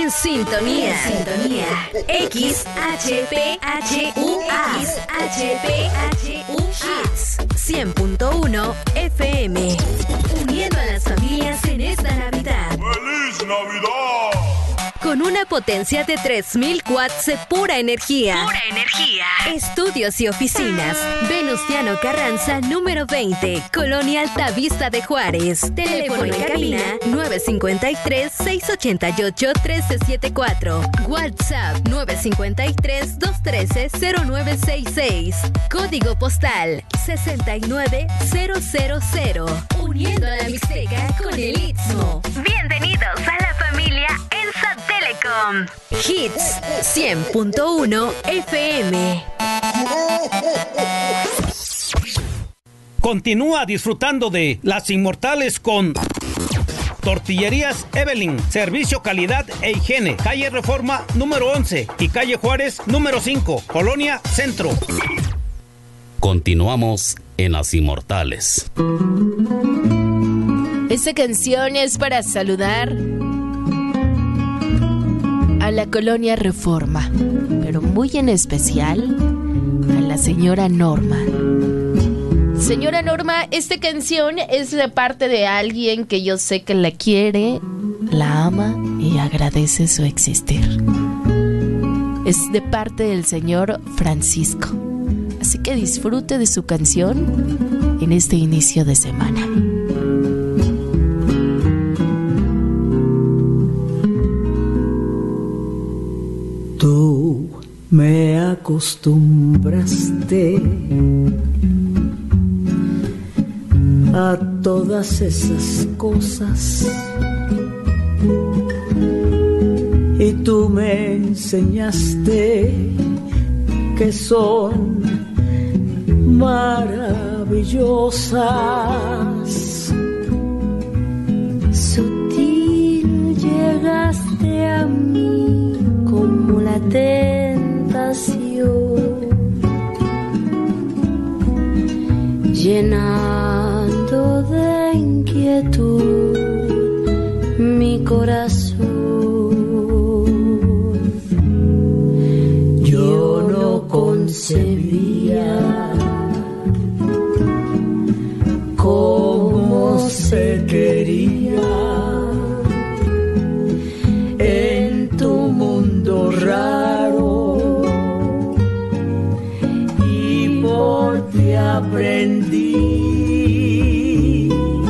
En sintonía. XHPHUA. Hits 100.1 FM. Uniendo a las familias en esta Navidad. ¡Feliz Navidad! Con una potencia de 3000 watts de pura energía. Estudios y oficinas. Venustiano Carranza, número 20. Colonia Altavista de Juárez. Teléfono en cabina 953-688-1374. WhatsApp 953-213-0966. Código postal 69000. Uniendo a la Mixteca con el Istmo. Bienvenidos a la familia ENSA Telecom. Hits 100.1 FM. Continúa disfrutando de Las Inmortales con Tortillerías Evelyn, servicio, calidad e higiene. Calle Reforma número 11 y calle Juárez número 5, Colonia Centro. Continuamos en Las Inmortales. Esta canción es para saludar a la Colonia Reforma, pero muy en especial a la señora Norma. Señora Norma, esta canción es de parte de alguien que yo sé que la quiere, la ama y agradece su existir. Es de parte del señor Francisco. Así que disfrute de su canción en este inicio de semana. Tú me acostumbraste a todas esas cosas y tú me enseñaste que son maravillosas. Sutil llegaste a mí como la tentación, llenando de inquietud mi corazón. Yo no concebía cómo se quería en tu mundo raro, y por ti aprendí.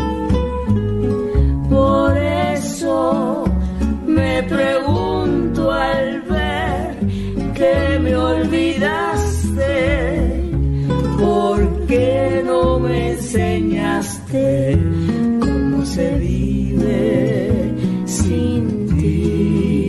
Por eso me pregunto al ver que me olvidaste, ¿por qué no me enseñaste cómo se vive sin ti?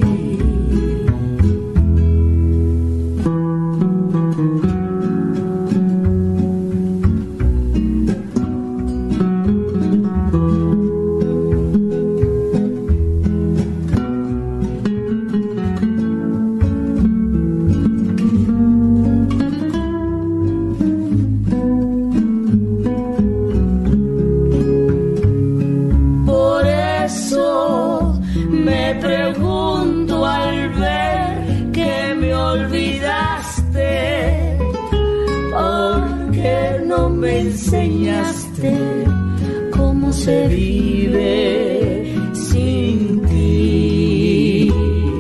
Enseñaste cómo se vive sin ti.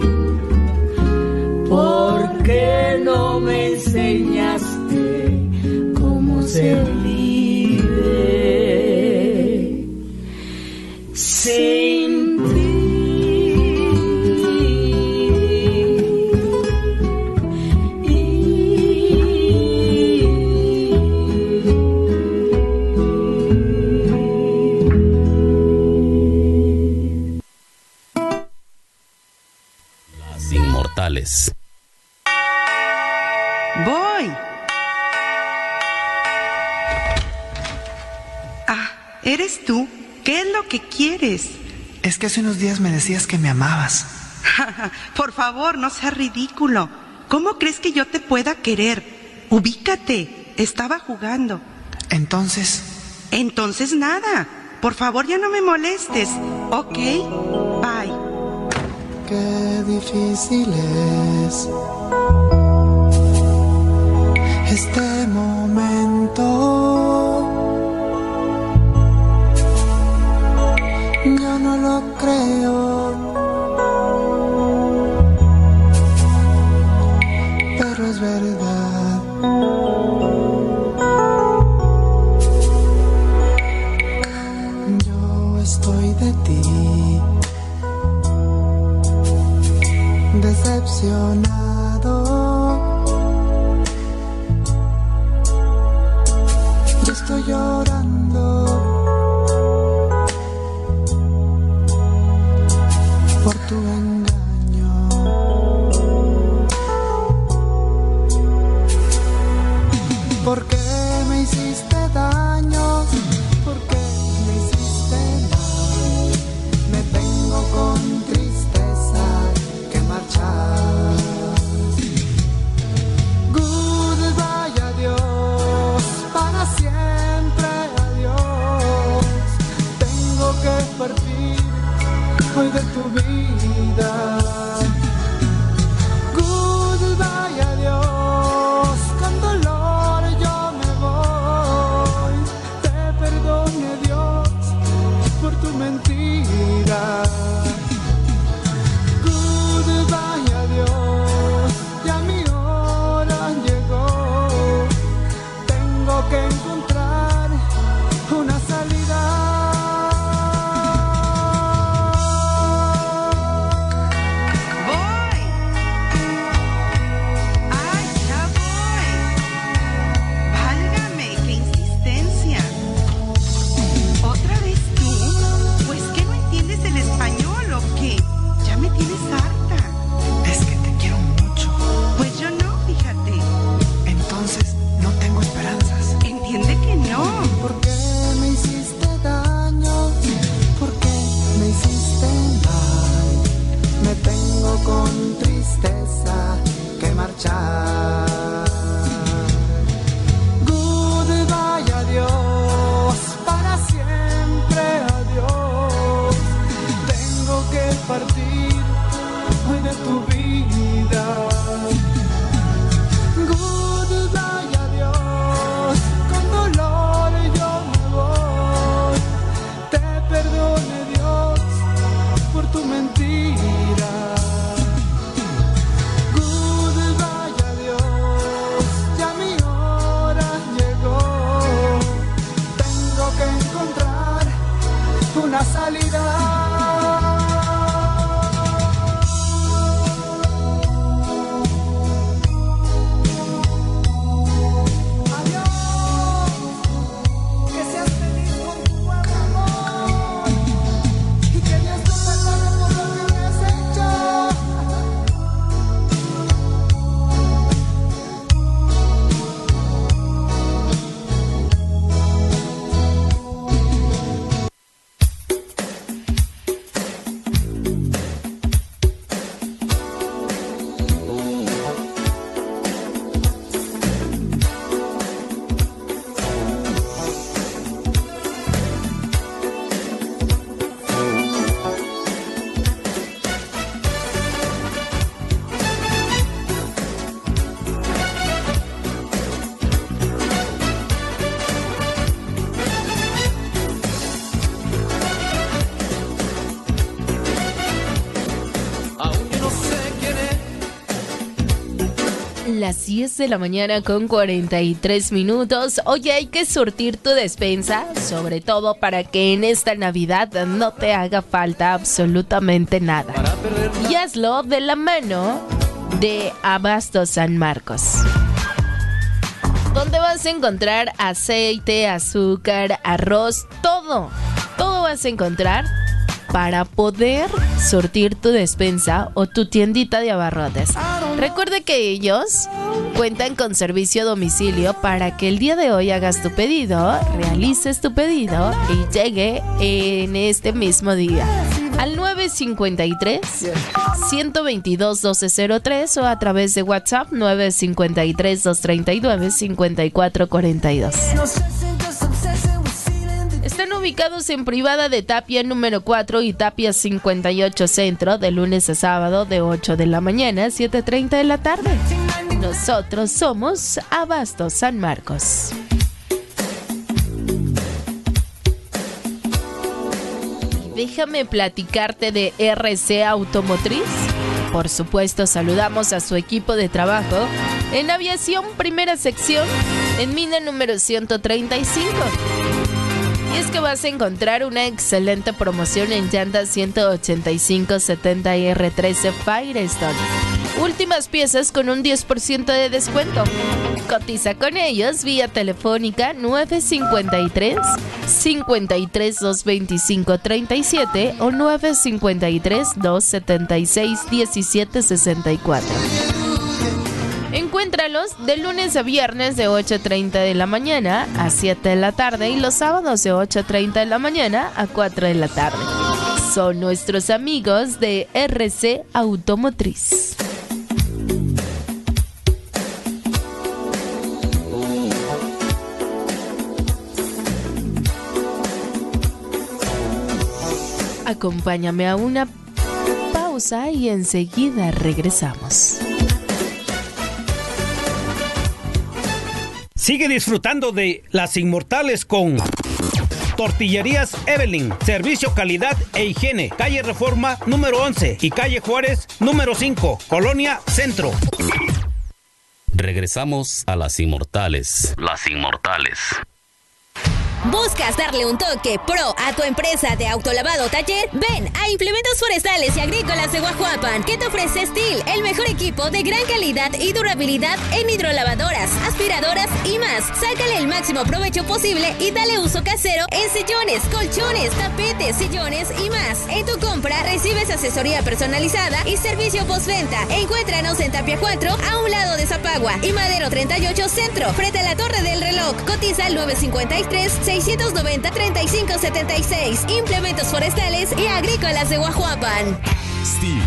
¿Por qué no me enseñaste cómo se vive sin ti? Voy. Ah, ¿eres tú? ¿Qué es lo que quieres? Es que hace unos días me decías que me amabas. Por favor, no seas ridículo. ¿Cómo crees que yo te pueda querer? Ubícate. Estaba jugando. Entonces nada. Por favor, ya no me molestes. Ok, bye. qué difícil es este momento. Yo no lo creo, pero es verdad. Yo estoy de ti decepcionado. Yo estoy llorando por tu engaño. ¿Por qué me hiciste daño? ¿Por qué me hiciste mal? Me tengo con tristeza que marchar. Goodbye, adiós, para siempre adiós. Tengo que partir hoy de tu vida. Goodbye, adiós, con dolor yo me voy. Te perdone Dios por tu mentira. Goodbye, adiós, ya mi hora llegó. Tengo que encontrar una salida. ¡Voy! ¡Ay, ya voy! Válgame, qué insistencia. ¿Otra vez tú? Pues que no entiendes el español o qué. Ya me tienes harta. Es que te quiero mucho. Pues yo no, fíjate. Entonces no tengo esperanzas. Entiende que no. ¿Por qué me hiciste daño? ¿Por qué me hiciste mal? Me tengo con tristeza que marchar. Goodbye, adiós, para siempre adiós. Tengo que partir hoy de tu vida. Goodbye, adiós, con dolor yo me voy. Te perdone Dios por tu mentira. Goodbye, adiós, ya mi hora llegó. Tengo que encontrar una salida. Adiós, que seas feliz con tu nuevo amor y que Dios te perdone por lo que me has hecho. Las 10 de la mañana con 43 minutos. Oye, hay que surtir tu despensa, sobre todo para que en esta Navidad no te haga falta absolutamente nada. Y hazlo de la mano de Abastos San Marcos, donde vas a encontrar aceite, azúcar, arroz, todo vas a encontrar para poder surtir tu despensa o tu tiendita de abarrotes. Recuerda que ellos cuentan con servicio a domicilio para que el día de hoy hagas tu pedido, realices tu pedido y llegue en este mismo día al 953-122-1203 o a través de WhatsApp 953-239-5442. Están ubicados ubicados en Privada de Tapia número 4 y Tapia 58 Centro, de lunes a sábado de 8 de la mañana a 7:30 de la tarde. Nosotros somos Abastos San Marcos. Déjame platicarte de RC Automotriz. Por supuesto, saludamos a su equipo de trabajo en Aviación Primera Sección, en Mina número 135. Y es que vas a encontrar una excelente promoción en llantas 185/70 R13 Firestone. Últimas piezas con un 10% de descuento. Cotiza con ellos vía telefónica 953-53-225-37 o 953-276-1764. Encuéntralos de lunes a viernes de 8:30 de la mañana a 7 de la tarde y los sábados de 8:30 de la mañana a 4 de la tarde. Son nuestros amigos de RC Automotriz. Acompáñame a una pausa y enseguida regresamos. Sigue disfrutando de Las Inmortales con Tortillerías Evelyn. Servicio, calidad e higiene. Calle Reforma número 11 y calle Juárez número 5, Colonia Centro. Regresamos a Las Inmortales. Las Inmortales. ¿Buscas darle un toque pro a tu empresa de autolavado taller? Ven a Implementos Forestales y Agrícolas de Guajuapan, que te ofrece Steel, el mejor equipo de gran calidad y durabilidad en hidrolavadoras, aspiradoras y más. Sácale el máximo provecho posible y dale uso casero en sillones, colchones, tapetes, sillones y más. En tu compra recibes asesoría personalizada y servicio postventa. Encuéntranos en Tapia 4, a un lado de Zapagua, y Madero 38 Centro, frente a la Torre del Reloj. Cotiza al 953-690-3576. Implementos Forestales y Agrícolas de Guajuapan. Steel.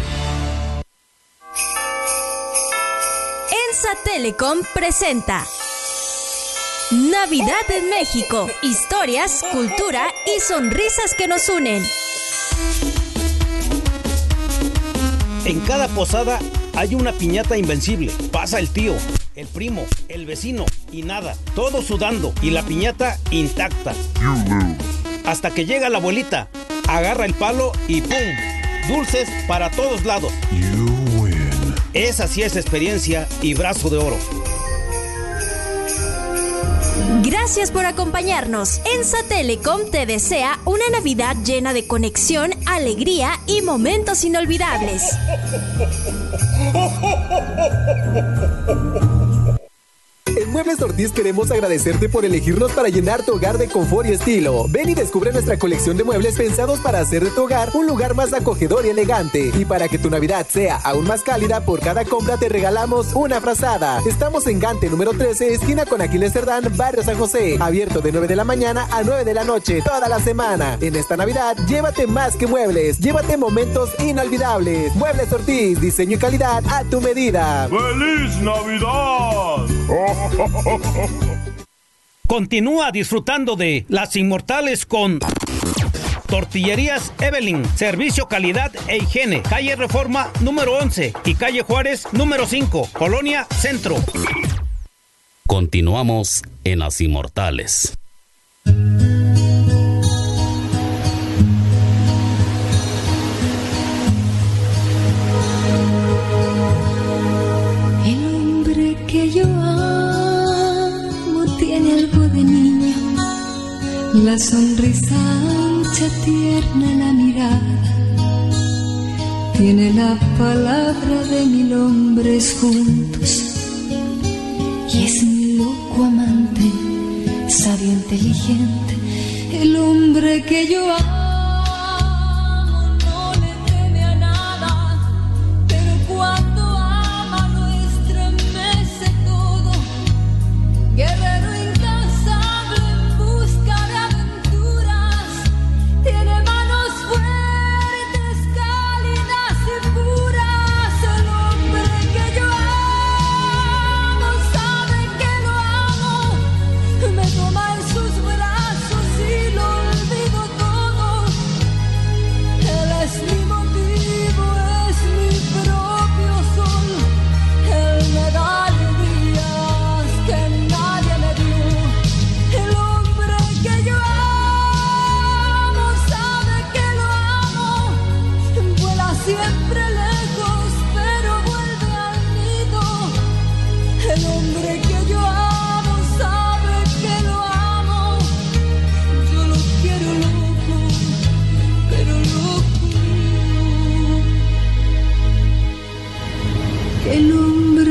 ENSA Telecom presenta Navidad en México. Historias, cultura y sonrisas que nos unen. En cada posada hay una piñata invencible. Pasa el tío, el primo, el vecino y nada, todos sudando y la piñata intacta. Hasta que llega la abuelita, agarra el palo y ¡pum! Dulces para todos lados. Esa sí es experiencia y brazo de oro. Gracias por acompañarnos. ENSA Telecom te desea una Navidad llena de conexión, alegría y momentos inolvidables. En Muebles Ortiz queremos agradecerte por elegirnos para llenar tu hogar de confort y estilo. Ven y descubre nuestra colección de muebles pensados para hacer de tu hogar un lugar más acogedor y elegante. Y para que tu Navidad sea aún más cálida, por cada compra te regalamos una frazada. Estamos en Gante número 13, esquina con Aquiles Cerdán, Barrio San José. Abierto de 9 de la mañana a 9 de la noche, toda la semana. En esta Navidad, llévate más que muebles. Llévate momentos inolvidables. Muebles Ortiz, diseño y calidad a tu medida. ¡Feliz Navidad! Continúa disfrutando de Las Inmortales con Tortillerías Evelyn. Servicio, calidad e higiene. Calle Reforma número 11 y calle Juárez número 5, Colonia Centro. Continuamos en Las Inmortales. Que yo amo tiene algo de niño, la sonrisa ancha, tierna, la mirada, tiene la palabra de 1000 hombres juntos, y es mi loco amante, sabio, inteligente, el hombre que yo amo. No le teme a nada, pero cuando guerrero incansable en busca de aventuras, tiene manos fuertes, cálidas y puras. El hombre que yo amo sabe que lo amo, me toma en sus brazos y lo olvido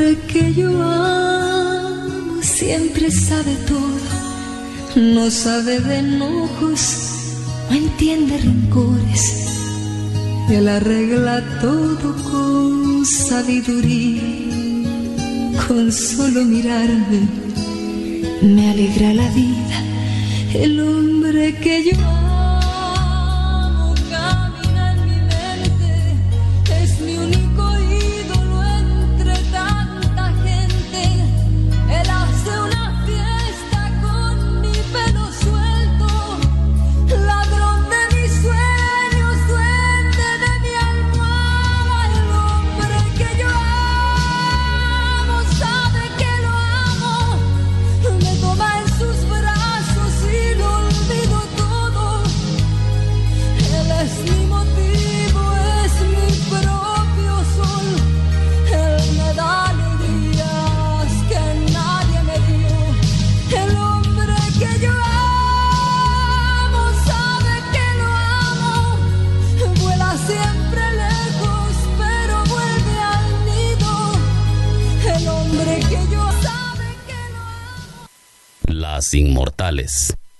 hombre que yo amo siempre sabe todo, no sabe de enojos, no entiende rencores, él arregla todo con sabiduría, con solo mirarme me alegra la vida. El hombre que yo amo camina en mi mente, es mi único ídolo entre tanta gente. Él hace una fiesta con mi pelo suelto, ladrón de mis sueños, duende de mi almohada. El hombre que yo amo sabe que lo amo, me toma en sus brazos y lo olvido todo. Él es mi motivo, es mi propio sol. Él me da alegrías que nadie me dio. El hombre que yo amo sabe que lo amo. Vuela siempre lejos, pero vuelve al nido. El hombre que yo sabe que lo amo. Las Inmortales.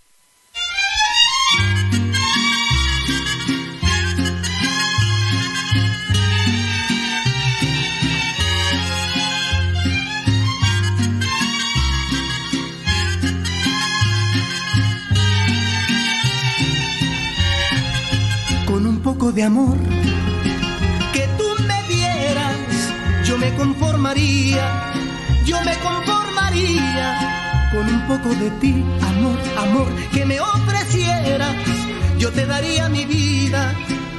Con un poco de amor que tú me dieras, yo me conformaría, yo me conformaría. Con un poco de ti, amor, amor, que me ofrecieras, yo te daría mi vida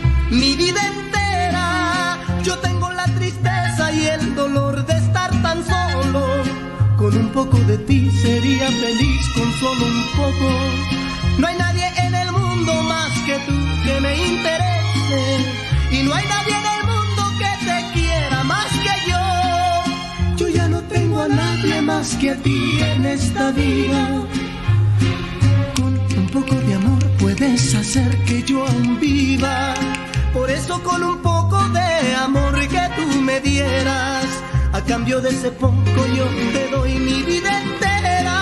entera. Yo tengo la tristeza y el dolor de estar tan solo. Con un poco de ti sería feliz, con solo un poco. No hay nadie en el mundo más que tú que me interese, y no hay nadie en el mundo que te quiera más que yo. Yo ya no tengo a nadie más que a ti en esta vida. Con un poco de amor puedes hacer que yo aún viva. Por eso con un poco de amor que tú me dieras, a cambio de ese poco yo te doy mi vida entera.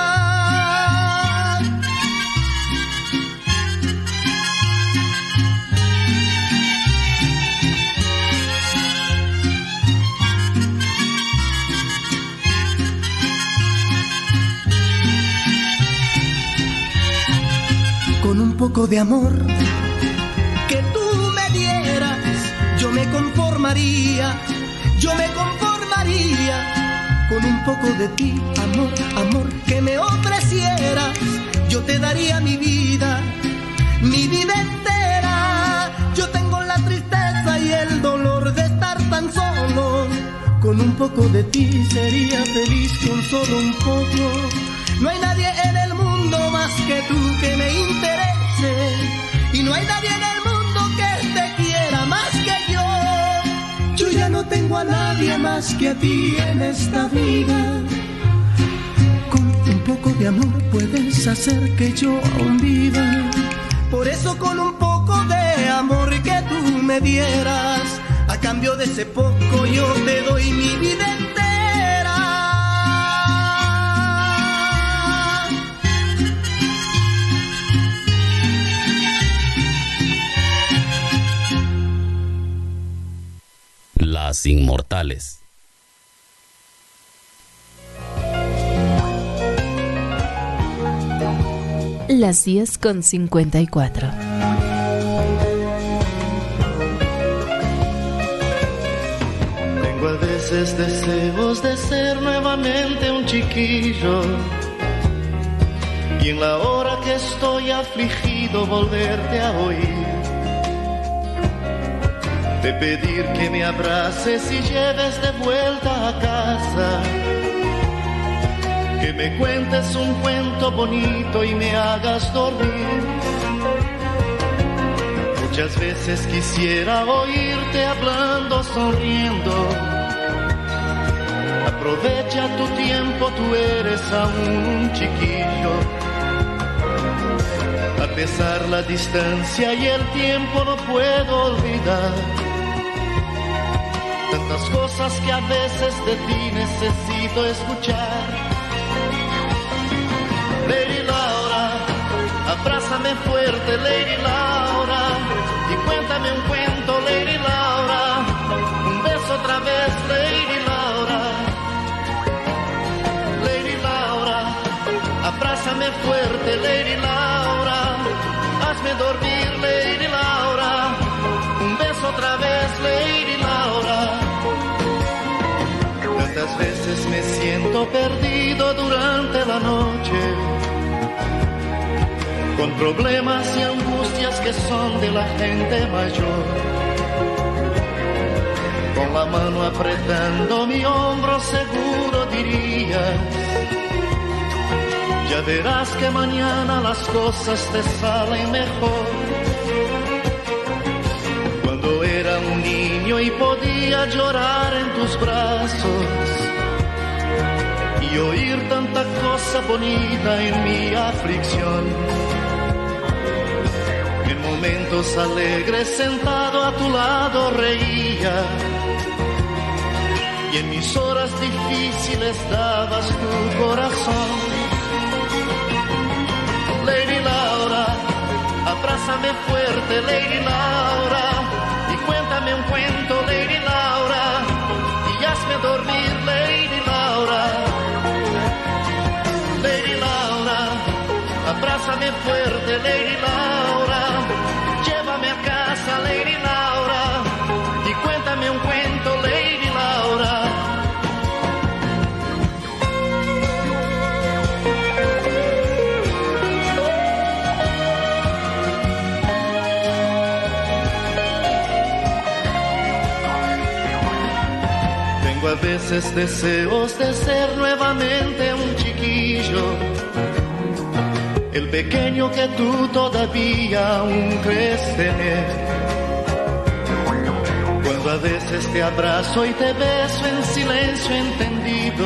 Con un poco de amor que tú me dieras, yo me conformaría, yo me conformaría. Con un poco de ti, amor, amor, que me ofrecieras, yo te daría mi vida entera. Yo tengo la tristeza y el dolor de estar tan solo. Con un poco de ti sería feliz, con solo un poco. No hay nadie en el mundo más que tú que me interese, y no hay nadie en el mundo que te quiera más que yo. Yo ya no tengo a nadie más que a ti en esta vida. Con un poco de amor puedes hacer que yo aún viva. Por eso con un poco de amor que tú me dieras, a cambio de ese poco yo te doy mi vida entera. Las Inmortales. Las 10:54. Tengo a veces deseos de ser nuevamente un chiquillo, y en la hora que estoy afligido volverte a oír, de pedir que me abraces y lleves de vuelta a casa, que me cuentes un cuento bonito y me hagas dormir. Muchas veces quisiera oírte hablando, sonriendo. Aprovecha tu tiempo, tú eres aún un chiquillo. A pesar la distancia y el tiempo no puedo olvidar Tantas cosas que a veces de ti necesito escuchar. Lady Laura, abrázame fuerte, Lady Laura, y cuéntame un cuento, Lady Laura, un beso otra vez, Lady Laura. Lady Laura, abrázame fuerte, Lady Laura, hazme dormir, Lady Laura, un beso otra vez, Lady Laura. Tantas veces me siento perdido durante la noche, con problemas y angustias que son de la gente mayor. Con la mano apretando mi hombro seguro dirías: ya verás que mañana las cosas te salen mejor. Cuando era un niño y podía llorar en tus brazos y oír tanta cosa bonita en mi aflicción. En momentos alegres sentado a tu lado reía, y en mis horas difíciles dabas tu corazón. Lady Laura, abrázame fuerte, Lady Laura, y cuéntame un cuento, Lady Laura, y hazme dormir, Lady Laura. Lady Laura, abrázame fuerte, Lady Laura, llévame a casa, Lady Laura, y cuéntame un cuento, Lady Laura. Tengo a veces deseos de ser nuevamente un chiquillo, el pequeño que tú todavía aún crees tener. Cuando a veces te abrazo y te beso en silencio entendido,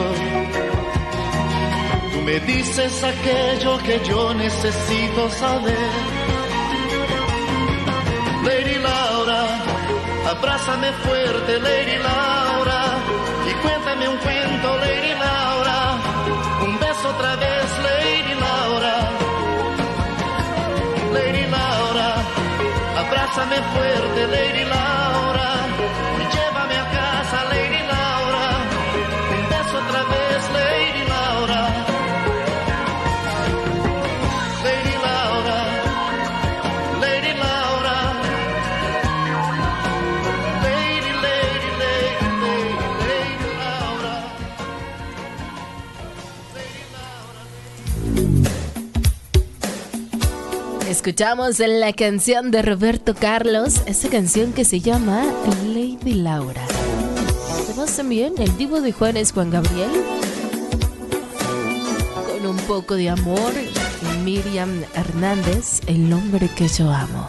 tú me dices aquello que yo necesito saber. Lady Laura, abrázame fuerte, Lady Laura, y cuéntame un cuento, Lady Laura, un beso otra vez, Lady Laura. Lady Laura, abrázame fuerte, Lady Laura, y llévame a casa, Lady Laura, un beso otra vez, Lady Laura. Lady Laura, Lady Laura, Lady, Lady, Lady, Lady, Lady Laura. Escuchamos la canción de Roberto Carlos, esa canción que se llama Lady Laura. Tenemos también el Divo de Juárez, Juan Gabriel, con un poco de amor, y Miriam Hernández, El hombre que yo amo.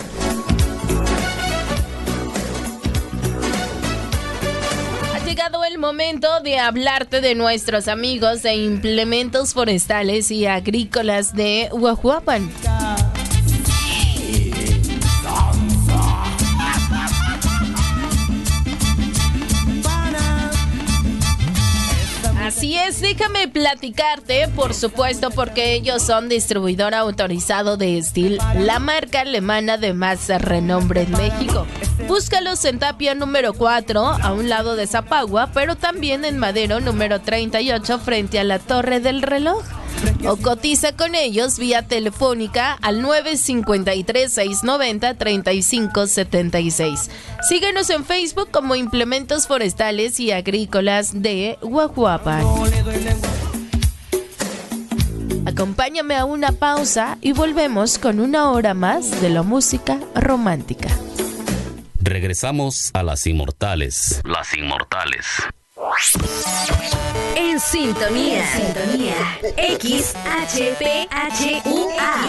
Ha llegado el momento de hablarte de nuestros amigos de Implementos Forestales y Agrícolas de Uahuapan. Así es, déjame platicarte, por supuesto, porque ellos son distribuidor autorizado de Steel, la marca alemana de más renombre en México. Búscalos en Tapia número 4, a un lado de Zapagua, pero también en Madero número 38, frente a la Torre del Reloj. O cotiza con ellos vía telefónica al 953-690-3576. Síguenos en Facebook como Implementos Forestales y Agrícolas de Uahuapan. Acompáñame a una pausa y volvemos con una hora más de la música romántica. Regresamos a Las Inmortales. Las Inmortales. En sintonía. XHPHUA.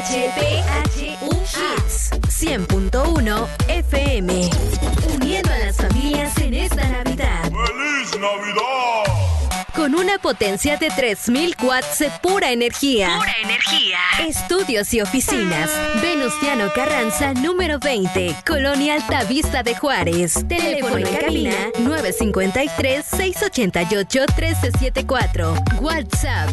Hits 100.1 FM. Uniendo a las familias en esta Navidad. ¡Feliz Navidad! Con una una potencia de 3000 watts de pura energía. Estudios y oficinas. Venustiano Carranza, número 20, Colonia Altavista de Juárez. Teléfono en cabina 953-688-1374. WhatsApp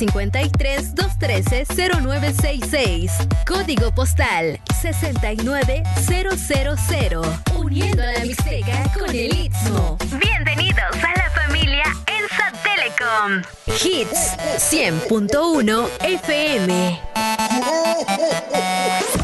953-213-0966. Código postal 69000. Uniendo a la Mixteca con el Istmo. Bienvenidos a la familia ENSA Telecom. Hits 100.1 FM.